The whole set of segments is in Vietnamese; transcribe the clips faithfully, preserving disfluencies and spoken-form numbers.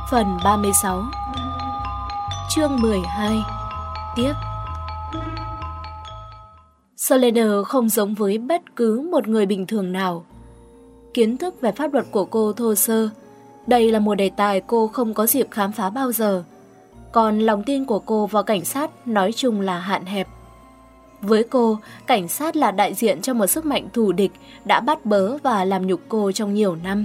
Phần ba mươi sáu. Chương mười hai. Tiếp. Slender không giống với bất cứ một người bình thường nào. Kiến thức về pháp luật của cô thô sơ. Đây là một đề tài cô không có dịp khám phá bao giờ. Còn lòng tin của cô vào cảnh sát nói chung là hạn hẹp. Với cô, cảnh sát là đại diện cho một sức mạnh thù địch đã bắt bớ và làm nhục cô trong nhiều năm.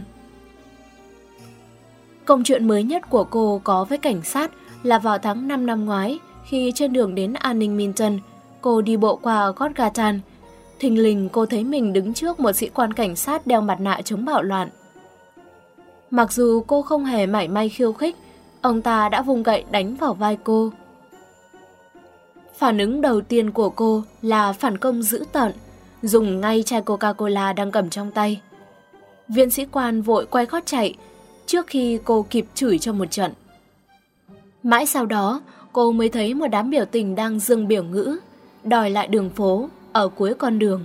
Câu chuyện mới nhất của cô có với cảnh sát là vào tháng năm năm ngoái, khi trên đường đến an ninh Minton, cô đi bộ qua Godgarten. Thình lình cô thấy mình đứng trước một sĩ quan cảnh sát đeo mặt nạ chống bạo loạn. Mặc dù cô không hề mảy may khiêu khích, ông ta đã vung gậy đánh vào vai cô. Phản ứng đầu tiên của cô là phản công dữ tợn, dùng ngay chai Coca-Cola đang cầm trong tay. Viên sĩ quan vội quay gót chạy, trước khi cô kịp chửi cho một trận. Mãi sau đó, cô mới thấy một đám biểu tình đang dâng biểu ngữ, đòi lại đường phố ở cuối con đường.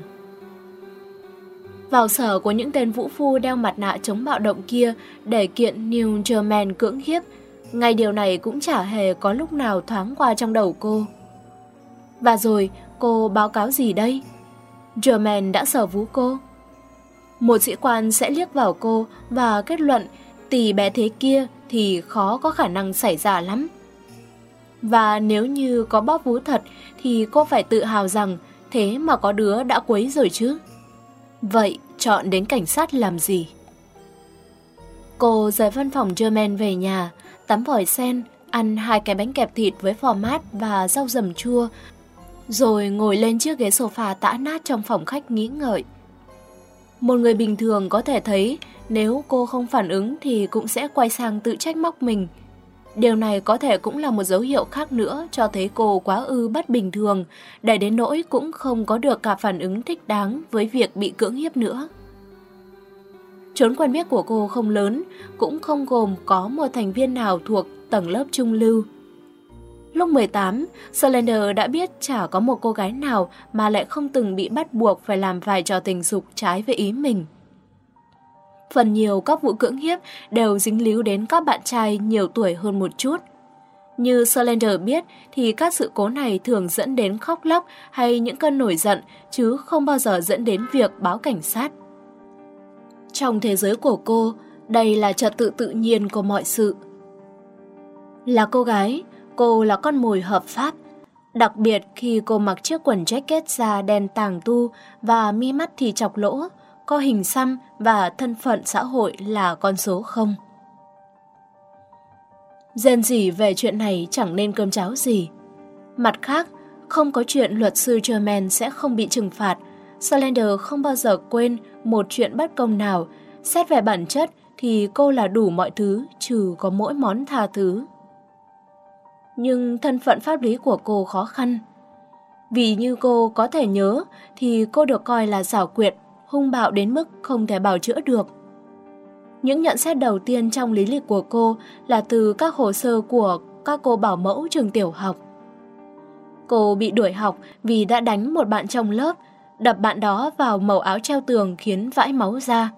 Vào sở của những tên vũ phu đeo mặt nạ chống bạo động kia để kiện New German cưỡng hiếp, ngay điều này cũng chả hề có lúc nào thoáng qua trong đầu cô. Và rồi, cô báo cáo gì đây? German đã sở vú cô. Một sĩ quan sẽ liếc vào cô và kết luận tỷ bé thế kia thì khó có khả năng xảy ra lắm. Và nếu như có bóp vú thật thì cô phải tự hào rằng thế mà có đứa đã quấy rồi chứ. Vậy chọn đến cảnh sát làm gì? Cô rời văn phòng German về nhà, tắm vòi sen, ăn hai cái bánh kẹp thịt với phò mát và rau dầm chua, rồi ngồi lên chiếc ghế sofa tã nát trong phòng khách nghĩ ngợi. Một người bình thường có thể thấy nếu cô không phản ứng thì cũng sẽ quay sang tự trách móc mình. Điều này có thể cũng là một dấu hiệu khác nữa cho thấy cô quá ư bất bình thường, để đến nỗi cũng không có được cả phản ứng thích đáng với việc bị cưỡng hiếp nữa. Chốn quen biết của cô không lớn, cũng không gồm có một thành viên nào thuộc tầng lớp trung lưu. Lúc mười tám, Slender đã biết chả có một cô gái nào mà lại không từng bị bắt buộc phải làm vài trò tình dục trái với ý mình. Phần nhiều các vụ cưỡng hiếp đều dính líu đến các bạn trai nhiều tuổi hơn một chút. Như Slender biết thì các sự cố này thường dẫn đến khóc lóc hay những cơn nổi giận, chứ không bao giờ dẫn đến việc báo cảnh sát. Trong thế giới của cô, đây là trật tự tự nhiên của mọi sự. Là cô gái, cô là con mồi hợp pháp, đặc biệt khi cô mặc chiếc quần jacket da đen tàng tu và mi mắt thì chọc lỗ, có hình xăm và thân phận xã hội là con số không. Rên rỉ về chuyện này chẳng nên cơm cháo gì. Mặt khác, không có chuyện luật sư German sẽ không bị trừng phạt. Slender không bao giờ quên một chuyện bất công nào. Xét về bản chất thì cô là đủ mọi thứ, trừ có mỗi món tha thứ. Nhưng thân phận pháp lý của cô khó khăn. Vì như cô có thể nhớ thì cô được coi là xảo quyệt, hung bạo đến mức không thể bào chữa được. Những nhận xét đầu tiên trong lý lịch của cô là từ các hồ sơ của các cô bảo mẫu trường tiểu học. Cô bị đuổi học vì đã đánh một bạn trong lớp, đập bạn đó vào mẩu áo treo tường khiến vãi máu ra.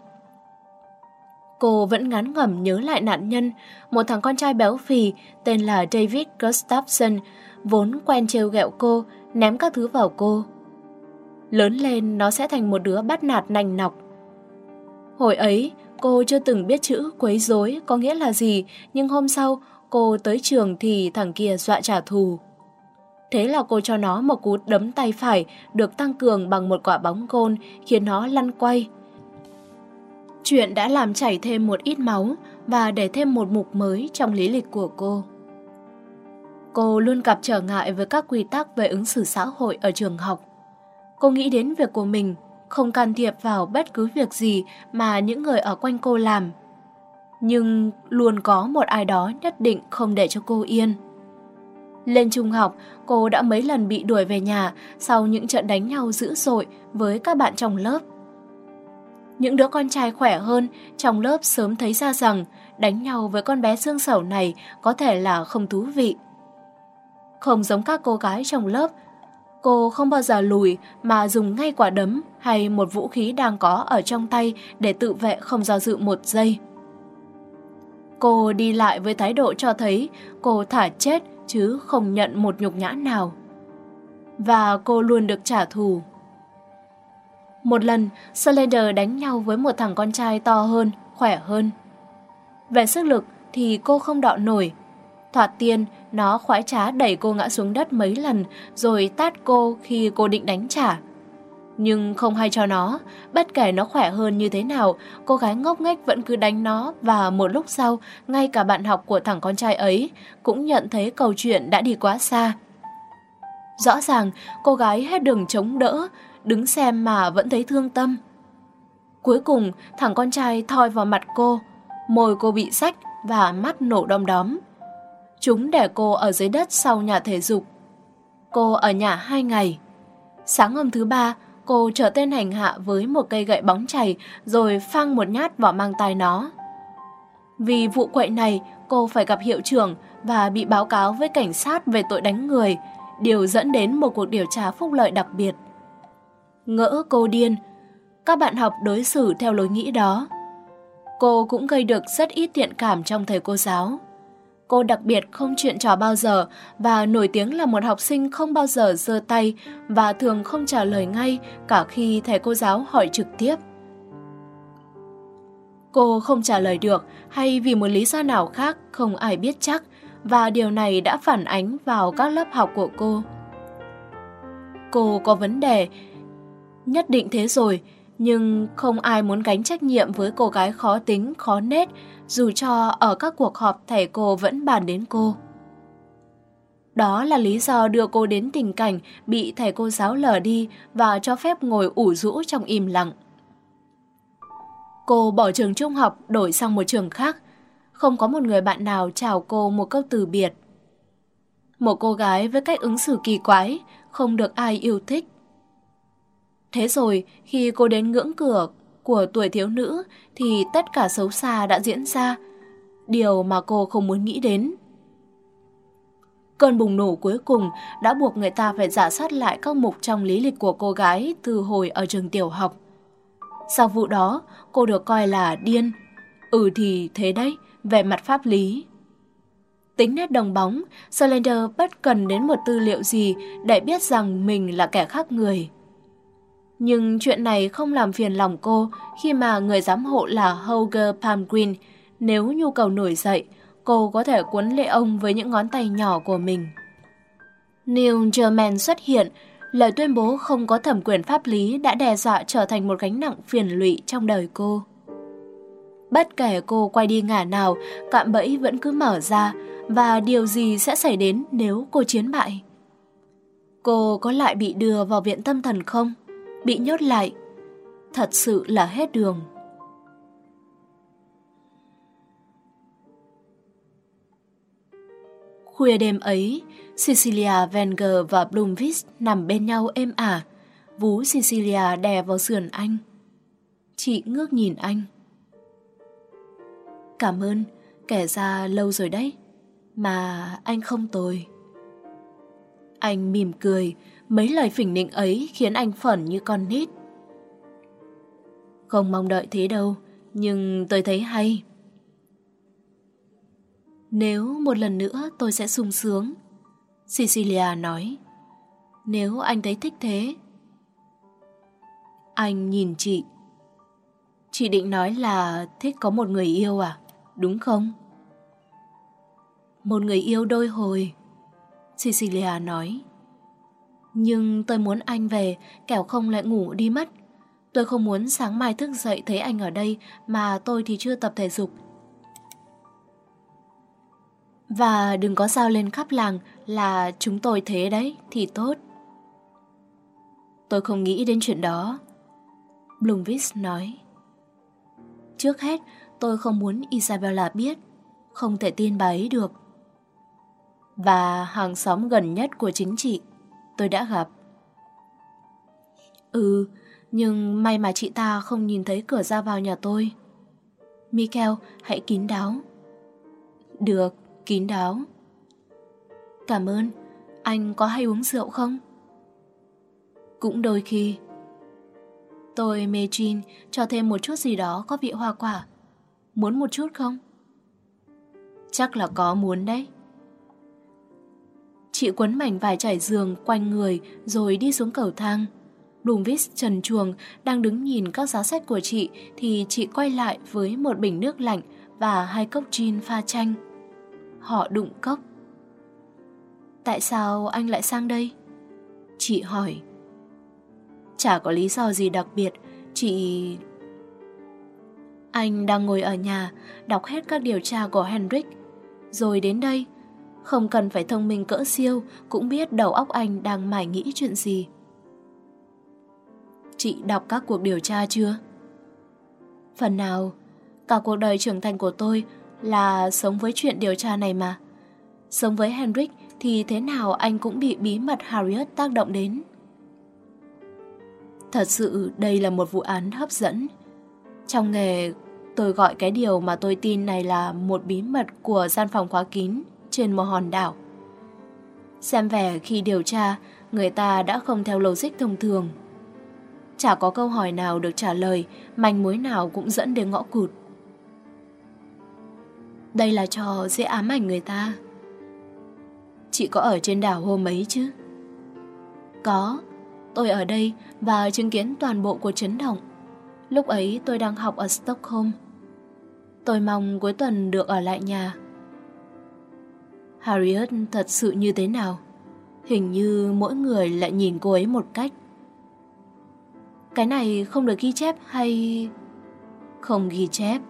Cô vẫn ngán ngẩm nhớ lại nạn nhân, một thằng con trai béo phì tên là David Gustafson, vốn quen trêu ghẹo cô, ném các thứ vào cô. Lớn lên nó sẽ thành một đứa bắt nạt nành nọc. Hồi ấy, cô chưa từng biết chữ quấy rối có nghĩa là gì, nhưng hôm sau cô tới trường thì thằng kia dọa trả thù. Thế là cô cho nó một cú đấm tay phải được tăng cường bằng một quả bóng gôn khiến nó lăn quay. Chuyện đã làm chảy thêm một ít máu và để thêm một mục mới trong lý lịch của cô. Cô luôn gặp trở ngại với các quy tắc về ứng xử xã hội ở trường học. Cô nghĩ đến việc của mình, không can thiệp vào bất cứ việc gì mà những người ở quanh cô làm. Nhưng luôn có một ai đó nhất định không để cho cô yên. Lên trung học, cô đã mấy lần bị đuổi về nhà sau những trận đánh nhau dữ dội với các bạn trong lớp. Những đứa con trai khỏe hơn trong lớp sớm thấy ra rằng đánh nhau với con bé xương xẩu này có thể là không thú vị. Không giống các cô gái trong lớp, cô không bao giờ lùi mà dùng ngay quả đấm hay một vũ khí đang có ở trong tay để tự vệ không do dự một giây. Cô đi lại với thái độ cho thấy cô thả chết chứ không nhận một nhục nhã nào. Và cô luôn được trả thù. Một lần, Slender đánh nhau với một thằng con trai to hơn, khỏe hơn. Về sức lực thì cô không đọ nổi. Thoạt tiên, nó khoái trá đẩy cô ngã xuống đất mấy lần rồi tát cô khi cô định đánh trả. Nhưng không hay cho nó, bất kể nó khỏe hơn như thế nào, cô gái ngốc nghếch vẫn cứ đánh nó và một lúc sau, ngay cả bạn học của thằng con trai ấy cũng nhận thấy câu chuyện đã đi quá xa. Rõ ràng, cô gái hết đường chống đỡ, đứng xem mà vẫn thấy thương tâm. Cuối cùng, thằng con trai thoi vào mặt cô, môi cô bị rách và mắt nổ đom đóm. Chúng để cô ở dưới đất sau nhà thể dục. Cô ở nhà hai ngày. Sáng hôm thứ ba, cô trở tên hành hạ với một cây gậy bóng chày rồi phang một nhát vào mang tai nó. Vì vụ quậy này, cô phải gặp hiệu trưởng và bị báo cáo với cảnh sát về tội đánh người, điều dẫn đến một cuộc điều tra phúc lợi đặc biệt. Ngỡ cô điên, các bạn học đối xử theo lối nghĩ đó. Cô cũng gây được rất ít thiện cảm trong thầy cô giáo. Cô đặc biệt không chuyện trò bao giờ và nổi tiếng là một học sinh không bao giờ giơ tay và thường không trả lời ngay cả khi thầy cô giáo hỏi trực tiếp. Cô không trả lời được hay vì một lý do nào khác không ai biết chắc, và điều này đã phản ánh vào các lớp học của cô. Cô có vấn đề, nhất định thế rồi, nhưng không ai muốn gánh trách nhiệm với cô gái khó tính, khó nết, dù cho ở các cuộc họp thầy cô vẫn bàn đến cô. Đó là lý do đưa cô đến tình cảnh bị thầy cô giáo lờ đi và cho phép ngồi ủ rũ trong im lặng. Cô bỏ trường trung học đổi sang một trường khác. Không có một người bạn nào chào cô một câu từ biệt. Một cô gái với cách ứng xử kỳ quái, không được ai yêu thích. Thế rồi, khi cô đến ngưỡng cửa của tuổi thiếu nữ thì tất cả xấu xa đã diễn ra, điều mà cô không muốn nghĩ đến. Cơn bùng nổ cuối cùng đã buộc người ta phải rà soát lại các mục trong lý lịch của cô gái từ hồi ở trường tiểu học. Sau vụ đó, cô được coi là điên. Ừ thì thế đấy, về mặt pháp lý. Tính nét đồng bóng, Slender bất cần đến một tư liệu gì để biết rằng mình là kẻ khác người. Nhưng chuyện này không làm phiền lòng cô khi mà người giám hộ là Holger Palmgren. Nếu nhu cầu nổi dậy, cô có thể cuốn lệ ông với những ngón tay nhỏ của mình. Neil German xuất hiện, lời tuyên bố không có thẩm quyền pháp lý đã đe dọa trở thành một gánh nặng phiền lụy trong đời cô. Bất kể cô quay đi ngả nào, cạm bẫy vẫn cứ mở ra, và điều gì sẽ xảy đến nếu cô chiến bại? Cô có lại bị đưa vào viện tâm thần không? Bị nhốt lại? Thật sự là hết đường. Khuya đêm ấy, Cecilia Wenger và Blomqvist nằm bên nhau êm ả. Vú Cecilia đè vào sườn anh. Chị ngước nhìn anh. Cảm ơn, kể ra lâu rồi đấy, mà anh không tồi. Anh mỉm cười, mấy lời phỉnh nịnh ấy khiến anh phởn như con nít. Không mong đợi thế đâu, nhưng tôi thấy hay. Nếu một lần nữa tôi sẽ sung sướng, Cecilia nói. Nếu anh thấy thích thế. Anh nhìn chị. Chị định nói là thích có một người yêu à, đúng không? Một người yêu đôi hồi, Cecilia nói. Nhưng tôi muốn anh về, kẻo không lại ngủ đi mất. Tôi không muốn sáng mai thức dậy thấy anh ở đây mà tôi thì chưa tập thể dục. Và đừng có giao lên khắp làng là chúng tôi thế đấy thì tốt. Tôi không nghĩ đến chuyện đó, Blomqvist nói. Trước hết, tôi không muốn Isabella biết, không thể tin bà ấy được. Và hàng xóm gần nhất của chính chị, tôi đã gặp. Ừ, nhưng may mà chị ta không nhìn thấy cửa ra vào nhà tôi. Michael, hãy kín đáo. Được, kín đáo. Cảm ơn. Anh có hay uống rượu không? Cũng đôi khi. Tôi mê gin, cho thêm một chút gì đó có vị hoa quả. Muốn một chút không? Chắc là có muốn đấy. Chị quấn mảnh vải trải giường quanh người rồi đi xuống cầu thang. Bloomfield trần truồng đang đứng nhìn các giá sách của chị thì chị quay lại với một bình nước lạnh và hai cốc gin pha chanh. Họ đụng cốc. Tại sao anh lại sang đây? Chị hỏi. Chả có lý do gì đặc biệt, chị... Anh đang ngồi ở nhà, đọc hết các điều tra của Hendrik. Rồi đến đây, không cần phải thông minh cỡ siêu, cũng biết đầu óc anh đang mải nghĩ chuyện gì. Chị đọc các cuộc điều tra chưa? Phần nào, cả cuộc đời trưởng thành của tôi là sống với chuyện điều tra này mà. Sống với Hendrik thì thế nào anh cũng bị bí mật Harriet tác động đến. Thật sự đây là một vụ án hấp dẫn. Trong nghề, tôi gọi cái điều mà tôi tin này là một bí mật của gian phòng khóa kín trên một hòn đảo. Xem vẻ khi điều tra, người ta đã không theo logic thông thường. Chả có câu hỏi nào được trả lời, manh mối nào cũng dẫn đến ngõ cụt. Đây là trò dễ ám ảnh người ta. Chị có ở trên đảo hôm ấy chứ? Có, tôi ở đây và chứng kiến toàn bộ cuộc chấn động. Lúc ấy tôi đang học ở Stockholm. Tôi mong cuối tuần được ở lại nhà. Harriet thật sự như thế nào? Hình như mỗi người lại nhìn cô ấy một cách. Cái này không được ghi chép hay... Không ghi chép.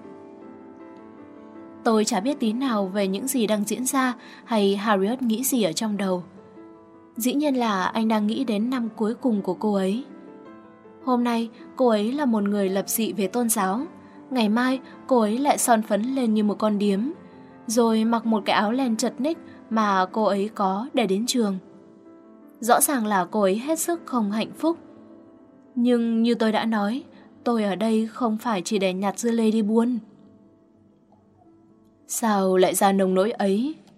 Tôi chả biết tí nào về những gì đang diễn ra hay Harriet nghĩ gì ở trong đầu. Dĩ nhiên là anh đang nghĩ đến năm cuối cùng của cô ấy. Hôm nay cô ấy là một người lập dị về tôn giáo. Ngày mai cô ấy lại son phấn lên như một con điếm, rồi mặc một cái áo len chật ních mà cô ấy có để đến trường. Rõ ràng là cô ấy hết sức không hạnh phúc. Nhưng như tôi đã nói, tôi ở đây không phải chỉ để nhặt dưa lê đi buôn. Sao lại ra nông nỗi ấy